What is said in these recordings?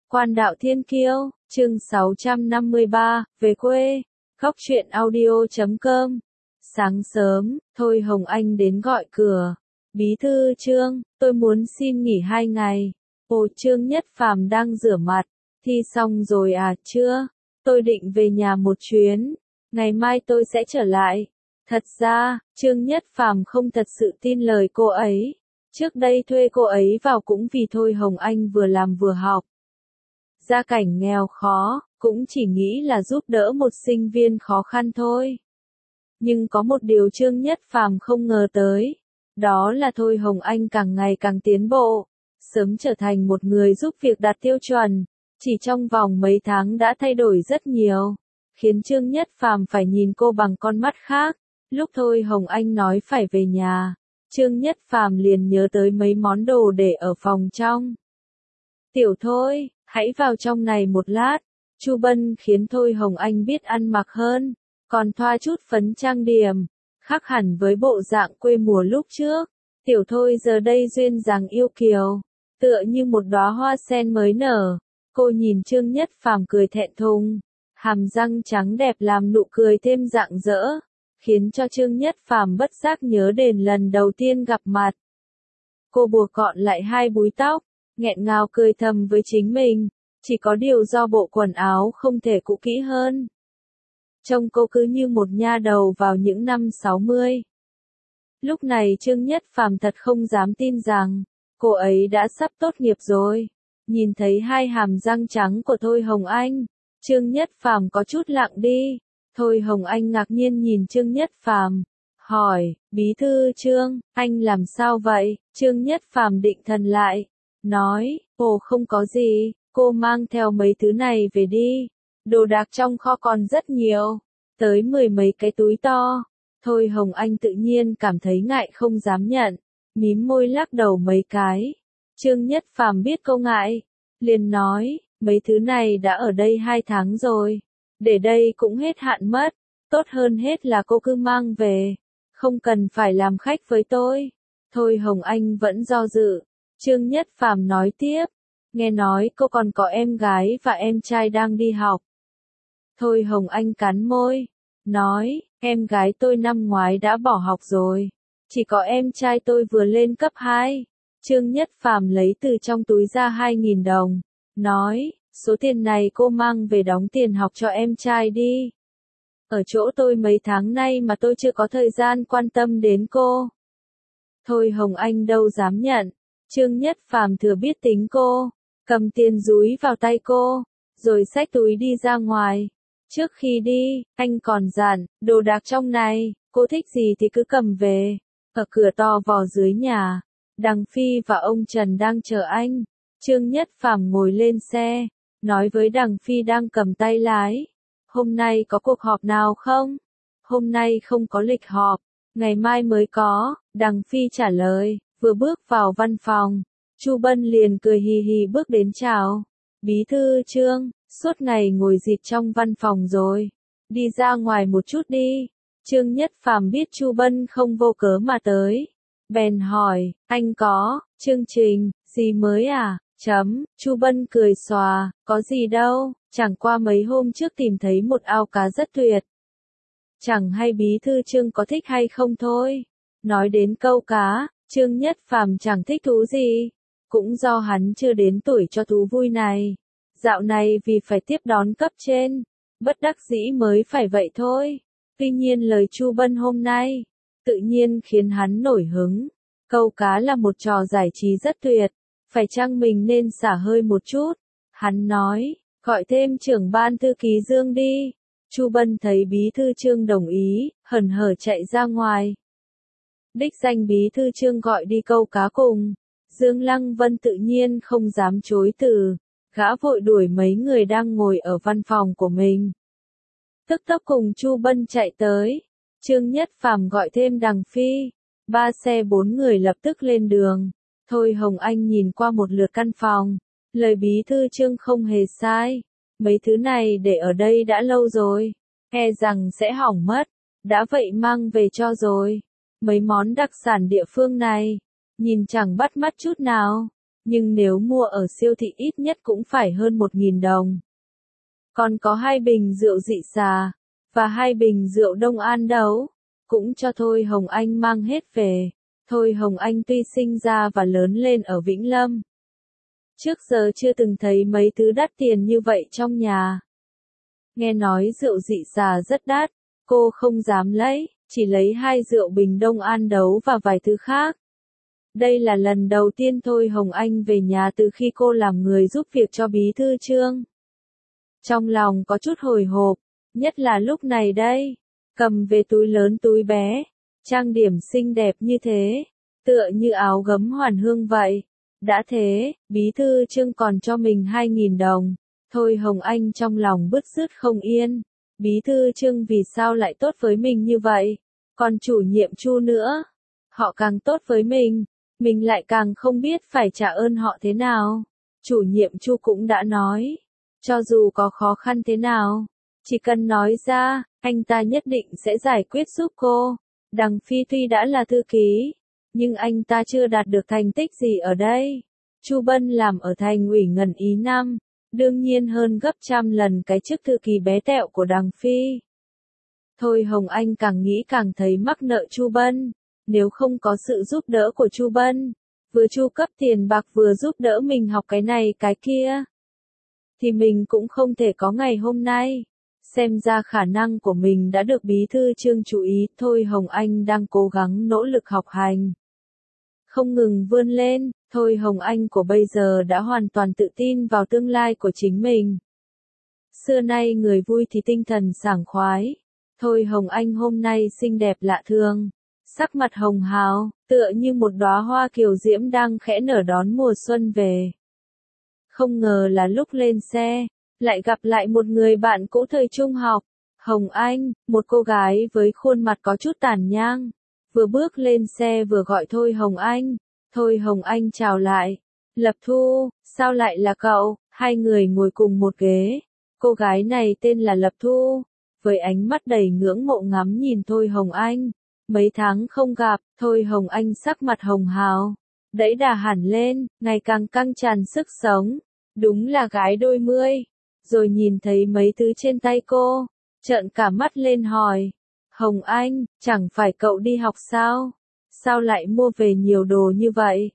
Quan đạo thiên kiêu, chương 653, về quê, Khóc chuyện audio.com. Sáng sớm, Thôi Hồng Anh đến gọi cửa. Bí thư Trương, tôi muốn xin nghỉ 2 ngày. Ồ, Trương Nhất Phàm đang rửa mặt. Thi xong rồi à? Chưa. Tôi định về nhà một chuyến. Ngày mai tôi sẽ trở lại. Thật ra, Trương Nhất Phàm không thật sự tin lời cô ấy. Trước đây thuê cô ấy vào cũng vì Thôi Hồng Anh vừa làm vừa học. Gia cảnh nghèo khó, cũng chỉ nghĩ là giúp đỡ một sinh viên khó khăn thôi. Nhưng có một điều Trương Nhất Phàm không ngờ tới. Đó là Thôi Hồng Anh càng ngày càng tiến bộ. Sớm trở thành một người giúp việc đạt tiêu chuẩn. Chỉ trong vòng mấy tháng đã thay đổi rất nhiều. Khiến Trương Nhất Phàm phải nhìn cô bằng con mắt khác. Lúc Thôi Hồng Anh nói phải về nhà, Trương Nhất Phàm liền nhớ tới mấy món đồ để ở phòng trong. Tiểu Thôi, hãy vào trong này một lát. Chu Bân khiến Thôi Hồng Anh biết ăn mặc hơn, còn thoa chút phấn trang điểm, khác hẳn với bộ dạng quê mùa lúc trước. Tiểu Thôi giờ đây duyên dáng yêu kiều, tựa như một đóa hoa sen mới nở. Cô nhìn Trương Nhất Phàm cười thẹn thùng, hàm răng trắng đẹp làm nụ cười thêm rạng rỡ, khiến cho Trương Nhất Phàm bất giác nhớ đến lần đầu tiên gặp mặt. Cô buộc gọn lại 2 búi tóc, nghẹn ngào cười thầm với chính mình, chỉ có điều do bộ quần áo không thể cũ kỹ hơn. Trông cô cứ như một nha đầu vào những năm 60. Lúc này Trương Nhất Phàm thật không dám tin rằng, cô ấy đã sắp tốt nghiệp rồi. Nhìn thấy 2 hàm răng trắng của Thôi Hồng Anh, Trương Nhất Phàm có chút lặng đi. Thôi Hồng Anh ngạc nhiên nhìn Trương Nhất Phàm, hỏi, Bí thư Trương, anh làm sao vậy? Trương Nhất Phàm định thần lại, nói, ồ không có gì, cô mang theo mấy thứ này về đi. Đồ đạc trong kho còn rất nhiều, tới 10 mấy cái túi to. Thôi Hồng Anh tự nhiên cảm thấy ngại không dám nhận, mím môi lắc đầu mấy cái. Trương Nhất Phàm biết cô ngại, liền nói, mấy thứ này đã ở đây 2 tháng rồi. Để đây cũng hết hạn mất, tốt hơn hết là cô cứ mang về, không cần phải làm khách với tôi. Thôi Hồng Anh vẫn do dự. Trương Nhất Phàm nói tiếp, nghe nói cô còn có em gái và em trai đang đi học. Thôi Hồng Anh cắn môi, nói, em gái tôi năm ngoái đã bỏ học rồi, chỉ có em trai tôi vừa lên cấp 2. Trương Nhất Phàm lấy từ trong túi ra 2.000 đồng, nói, số tiền này cô mang về đóng tiền học cho em trai đi. Ở chỗ tôi mấy tháng nay mà tôi chưa có thời gian quan tâm đến cô. Thôi Hồng Anh đâu dám nhận. Trương Nhất Phàm thừa biết tính cô, cầm tiền dúi vào tay cô, rồi xách túi đi ra ngoài. Trước khi đi, anh còn dặn, đồ đạc trong này, cô thích gì thì cứ cầm về. Ở cửa to vò dưới nhà, Đằng Phi và ông Trần đang chờ anh. Trương Nhất Phàm ngồi lên xe, nói với Đằng Phi đang cầm tay lái. Hôm nay có cuộc họp nào không? Hôm nay không có lịch họp, ngày mai mới có, Đằng Phi trả lời. Vừa bước vào văn phòng, Chu Bân liền cười hì hì bước đến chào. Bí thư Trương, suốt ngày ngồi dịt trong văn phòng rồi. Đi ra ngoài một chút đi. Trương Nhất Phàm biết Chu Bân không vô cớ mà tới. Bèn hỏi, anh có chương trình gì mới à? Chu Bân cười xòa, có gì đâu, chẳng qua mấy hôm trước tìm thấy một ao cá rất tuyệt. Chẳng hay Bí thư Trương có thích hay không thôi. Nói đến câu cá, Trương Nhất Phàm chẳng thích thú gì. Cũng do hắn chưa đến tuổi cho thú vui này. Dạo này vì phải tiếp đón cấp trên, bất đắc dĩ mới phải vậy thôi. Tuy nhiên lời Chu Bân hôm nay, tự nhiên khiến hắn nổi hứng. Câu cá là một trò giải trí rất tuyệt, phải chăng mình nên xả hơi một chút. Hắn nói, gọi thêm trưởng ban thư ký Dương đi. Chu Bân thấy Bí thư Trương đồng ý, hớn hở chạy ra ngoài. Đích danh Bí thư Trương gọi đi câu cá cùng. Dương Lăng Vân tự nhiên không dám chối từ, gã vội đuổi mấy người đang ngồi ở văn phòng của mình. Tức tốc cùng Chu Bân chạy tới. Trương Nhất Phàm gọi thêm Đằng Phi. 3 xe 4 người lập tức lên đường. Thôi Hồng Anh nhìn qua một lượt căn phòng. Lời Bí thư Trương không hề sai. Mấy thứ này để ở đây đã lâu rồi, e rằng sẽ hỏng mất. Đã vậy mang về cho rồi. Mấy món đặc sản địa phương này, nhìn chẳng bắt mắt chút nào. nhưng nếu mua ở siêu thị ít nhất cũng phải hơn 1.000 đồng. Còn có 2 bình rượu dị xà, và 2 bình rượu Đông An đấu, cũng cho Thôi Hồng Anh mang hết về. Thôi Hồng Anh tuy sinh ra và lớn lên ở Vĩnh Lâm, trước giờ chưa từng thấy mấy thứ đắt tiền như vậy trong nhà. Nghe nói rượu dị xà rất đắt, cô không dám lấy, chỉ lấy 2 rượu bình Đông An đấu và vài thứ khác. Đây là lần đầu tiên Thôi Hồng Anh về nhà từ khi cô làm người giúp việc cho bí thư Trương. Trong lòng có chút hồi hộp, nhất là lúc này đây, cầm về túi lớn túi bé, trang điểm xinh đẹp như thế, tựa như áo gấm hoàn hương vậy. Đã thế, bí thư Trương còn cho mình 2.000 đồng, Thôi Hồng Anh trong lòng bứt rứt không yên. Bí thư Trương vì sao lại tốt với mình như vậy? Còn chủ nhiệm Chu nữa, họ càng tốt với mình lại càng không biết phải trả ơn họ thế nào. Chủ nhiệm Chu cũng đã nói, cho dù có khó khăn thế nào, chỉ cần nói ra, anh ta nhất định sẽ giải quyết giúp cô. Đằng Phi tuy đã là thư ký, nhưng anh ta chưa đạt được thành tích gì ở đây. Chu Bân làm ở Thành ủy Ngân Ý Nam, đương nhiên hơn gấp trăm lần cái chức thư ký bé tẹo của Đằng Phi. Thôi Hồng Anh càng nghĩ càng thấy mắc nợ Chu Bân, nếu không có sự giúp đỡ của Chu Bân, vừa chu cấp tiền bạc vừa giúp đỡ mình học cái này cái kia, thì mình cũng không thể có ngày hôm nay. Xem ra khả năng của mình đã được bí thư Trương chú ý. Thôi Hồng Anh đang cố gắng nỗ lực học hành, không ngừng vươn lên. Thôi Hồng Anh của bây giờ đã hoàn toàn tự tin vào tương lai của chính mình. Xưa nay người vui thì tinh thần sảng khoái. Thôi Hồng Anh hôm nay xinh đẹp lạ thường, sắc mặt hồng hào, tựa như một đóa hoa kiều diễm đang khẽ nở đón mùa xuân về. Không ngờ là lúc lên xe, lại gặp lại một người bạn cũ thời trung học, Hồng Anh, một cô gái với khuôn mặt có chút tàn nhang. Vừa bước lên xe vừa gọi Thôi Hồng Anh. Thôi Hồng Anh chào lại. Lập Thu, sao lại là cậu? Hai người ngồi cùng một ghế. Cô gái này tên là Lập Thu, với ánh mắt đầy ngưỡng mộ ngắm nhìn Thôi Hồng Anh. Mấy tháng không gặp, Thôi Hồng Anh sắc mặt hồng hào, đẫy đà hẳn lên, ngày càng căng tràn sức sống. Đúng là gái đôi mươi. Rồi nhìn thấy mấy thứ trên tay cô, trợn cả mắt lên hỏi. Hồng Anh, chẳng phải cậu đi học sao? Sao lại mua về nhiều đồ như vậy?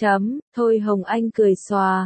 Thôi Hồng Anh cười xòa.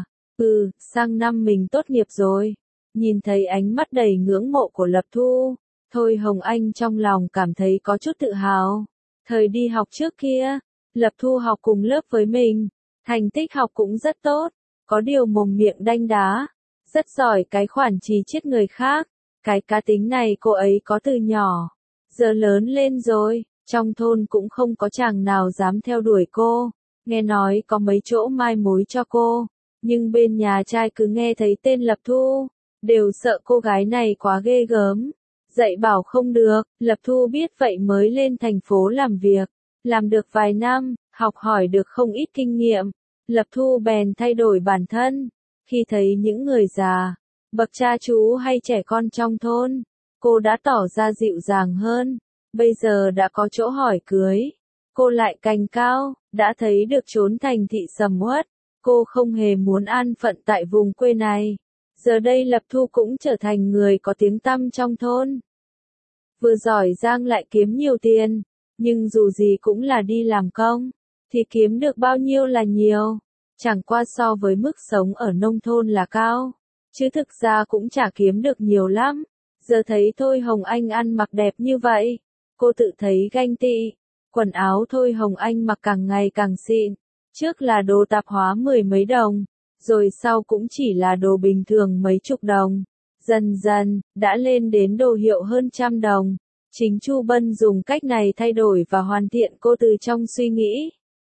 Sang năm mình tốt nghiệp rồi. Nhìn thấy ánh mắt đầy ngưỡng mộ của Lập Thu, Thôi Hồng Anh trong lòng cảm thấy có chút tự hào. Thời đi học trước kia, Lập Thu học cùng lớp với mình, thành tích học cũng rất tốt, có điều mồm miệng đanh đá, rất giỏi cái khoản trì chiết người khác. Cái cá tính này cô ấy có từ nhỏ. Giờ lớn lên rồi, trong thôn cũng không có chàng nào dám theo đuổi cô. Nghe nói có mấy chỗ mai mối cho cô, nhưng bên nhà trai cứ nghe thấy tên Lập Thu, đều sợ cô gái này quá ghê gớm. Dạy bảo không được, Lập Thu biết vậy mới lên thành phố làm việc. Làm được vài năm, học hỏi được không ít kinh nghiệm. Lập Thu bèn thay đổi bản thân. Khi thấy những người già, bậc cha chú hay trẻ con trong thôn, cô đã tỏ ra dịu dàng hơn. Bây giờ đã có chỗ hỏi cưới, cô lại cành cao, đã thấy được trốn thành thị sầm uất. Cô không hề muốn an phận tại vùng quê này. Giờ đây Lập Thu cũng trở thành người có tiếng tăm trong thôn. Vừa giỏi giang lại kiếm nhiều tiền, nhưng dù gì cũng là đi làm công, thì kiếm được bao nhiêu là nhiều. Chẳng qua so với mức sống ở nông thôn là cao, chứ thực ra cũng chả kiếm được nhiều lắm. Giờ thấy Thôi Hồng Anh ăn mặc đẹp như vậy, cô tự thấy ganh tị. Quần áo Thôi Hồng Anh mặc càng ngày càng xịn, trước là đồ tạp hóa 10 mấy đồng, rồi sau cũng chỉ là đồ bình thường mấy chục đồng. Dần dần, đã lên đến đồ hiệu hơn trăm đồng. Chính Chu Bân dùng cách này thay đổi và hoàn thiện cô từ trong suy nghĩ.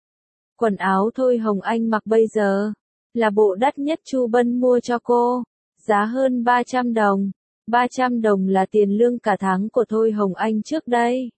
Quần áo Thôi Hồng Anh mặc bây giờ, là bộ đắt nhất Chu Bân mua cho cô, giá hơn 300 đồng. 300 đồng là tiền lương cả tháng của Thôi Hồng Anh trước đây.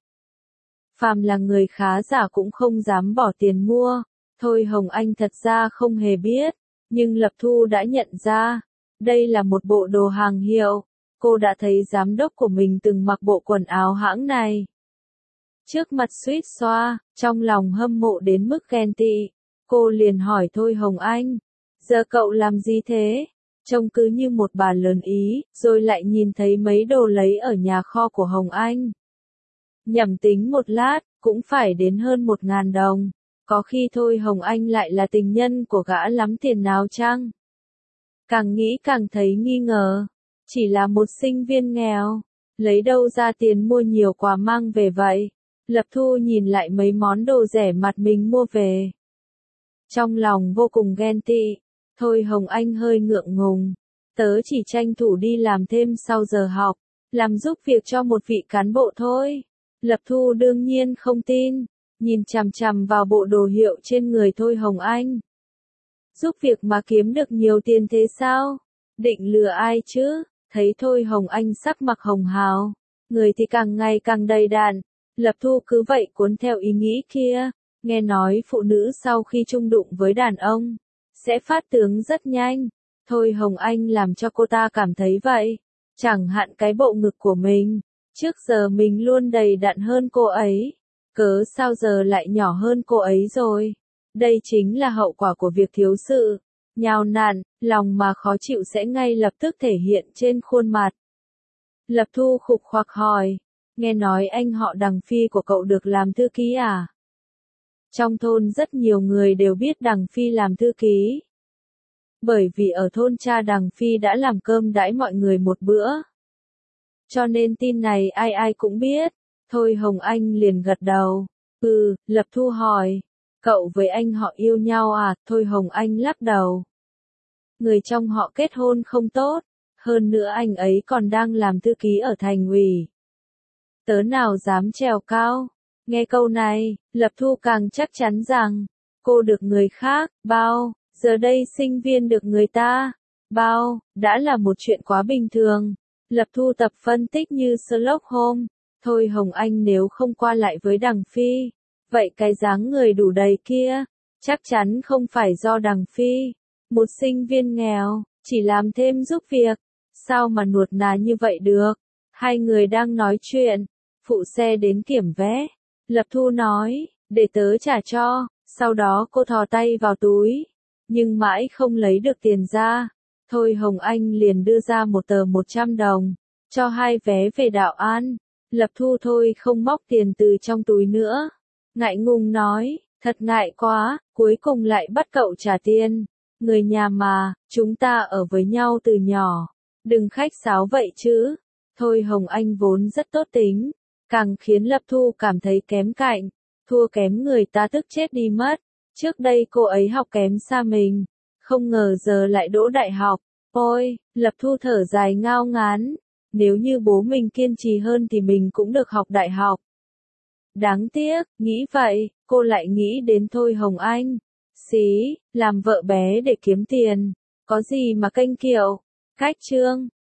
Phàm là người khá giả cũng không dám bỏ tiền mua. Thôi Hồng Anh thật ra không hề biết, nhưng Lập Thu đã nhận ra, đây là một bộ đồ hàng hiệu. Cô đã thấy giám đốc của mình từng mặc bộ quần áo hãng này. Trước mặt suýt xoa, trong lòng hâm mộ đến mức ghen tị. Cô liền hỏi Thôi Hồng Anh, giờ cậu làm gì thế? Trông cứ như một bà lớn ý, rồi lại nhìn thấy mấy đồ lấy ở nhà kho của Hồng Anh. Nhẩm tính một lát, cũng phải đến hơn 1.000 đồng. Có khi Thôi Hồng Anh lại là tình nhân của gã lắm tiền nào chăng? Càng nghĩ càng thấy nghi ngờ. Chỉ là một sinh viên nghèo, lấy đâu ra tiền mua nhiều quà mang về vậy? Lập Thu nhìn lại mấy món đồ rẻ mạt mình mua về. Trong lòng vô cùng ghen tị. Thôi Hồng Anh hơi ngượng ngùng. Tớ chỉ tranh thủ đi làm thêm sau giờ học, làm giúp việc cho một vị cán bộ thôi. Lập Thu đương nhiên không tin, nhìn chằm chằm vào bộ đồ hiệu trên người Thôi Hồng Anh. Giúp việc mà kiếm được nhiều tiền thế sao? Định lừa ai chứ? Thấy Thôi Hồng Anh sắc mặt hồng hào, người thì càng ngày càng đầy đặn. Lập Thu cứ vậy cuốn theo ý nghĩ kia, nghe nói phụ nữ sau khi chung đụng với đàn ông, sẽ phát tướng rất nhanh. Thôi Hồng Anh làm cho cô ta cảm thấy vậy. Chẳng hạn cái bộ ngực của mình, trước giờ mình luôn đầy đặn hơn cô ấy, cớ sao giờ lại nhỏ hơn cô ấy rồi. Đây chính là hậu quả của việc thiếu sự nhào nặn, lòng mà khó chịu sẽ ngay lập tức thể hiện trên khuôn mặt. Lập Thu khục khoạc hỏi, nghe nói anh họ Đằng Phi của cậu được làm thư ký à? Trong thôn rất nhiều người đều biết Đằng Phi làm thư ký. Bởi vì ở thôn cha Đằng Phi đã làm cơm đãi mọi người một bữa. Cho nên tin này ai ai cũng biết. Thôi Hồng Anh liền gật đầu. Lập Thu hỏi, cậu với anh họ yêu nhau à? Thôi Hồng Anh lắc đầu. Người trong họ kết hôn không tốt, hơn nữa anh ấy còn đang làm thư ký ở thành ủy. Tớ nào dám trèo cao. Nghe câu này, Lập Thu càng chắc chắn rằng, cô được người khác, bao, giờ đây sinh viên được người ta, bao, đã là một chuyện quá bình thường. Lập Thu tập phân tích như Sherlock Holmes. Thôi Hồng Anh nếu không qua lại với Đằng Phi, vậy cái dáng người đủ đầy kia, chắc chắn không phải do Đằng Phi. Một sinh viên nghèo, chỉ làm thêm giúp việc, sao mà nuột nà như vậy được? Hai người đang nói chuyện, phụ xe đến kiểm vé. Lập Thu nói, để tớ trả cho, sau đó cô thò tay vào túi, nhưng mãi không lấy được tiền ra. Thôi Hồng Anh liền đưa ra một tờ 100 đồng, cho 2 vé về Đạo An. Lập Thu thôi không móc tiền từ trong túi nữa. Ngại ngùng nói, thật ngại quá, cuối cùng lại bắt cậu trả tiền. Người nhà mà, chúng ta ở với nhau từ nhỏ. Đừng khách sáo vậy chứ. Thôi Hồng Anh vốn rất tốt tính, càng khiến Lập Thu cảm thấy kém cạnh, thua kém người ta tức chết đi mất. Trước đây cô ấy học kém xa mình, không ngờ giờ lại đỗ đại học. Ôi, Lập Thu thở dài ngao ngán, nếu như bố mình kiên trì hơn thì mình cũng được học đại học. Đáng tiếc, nghĩ vậy, cô lại nghĩ đến Thôi Hồng Anh. Xí, làm vợ bé để kiếm tiền, có gì mà kênh kiệu. Cách chương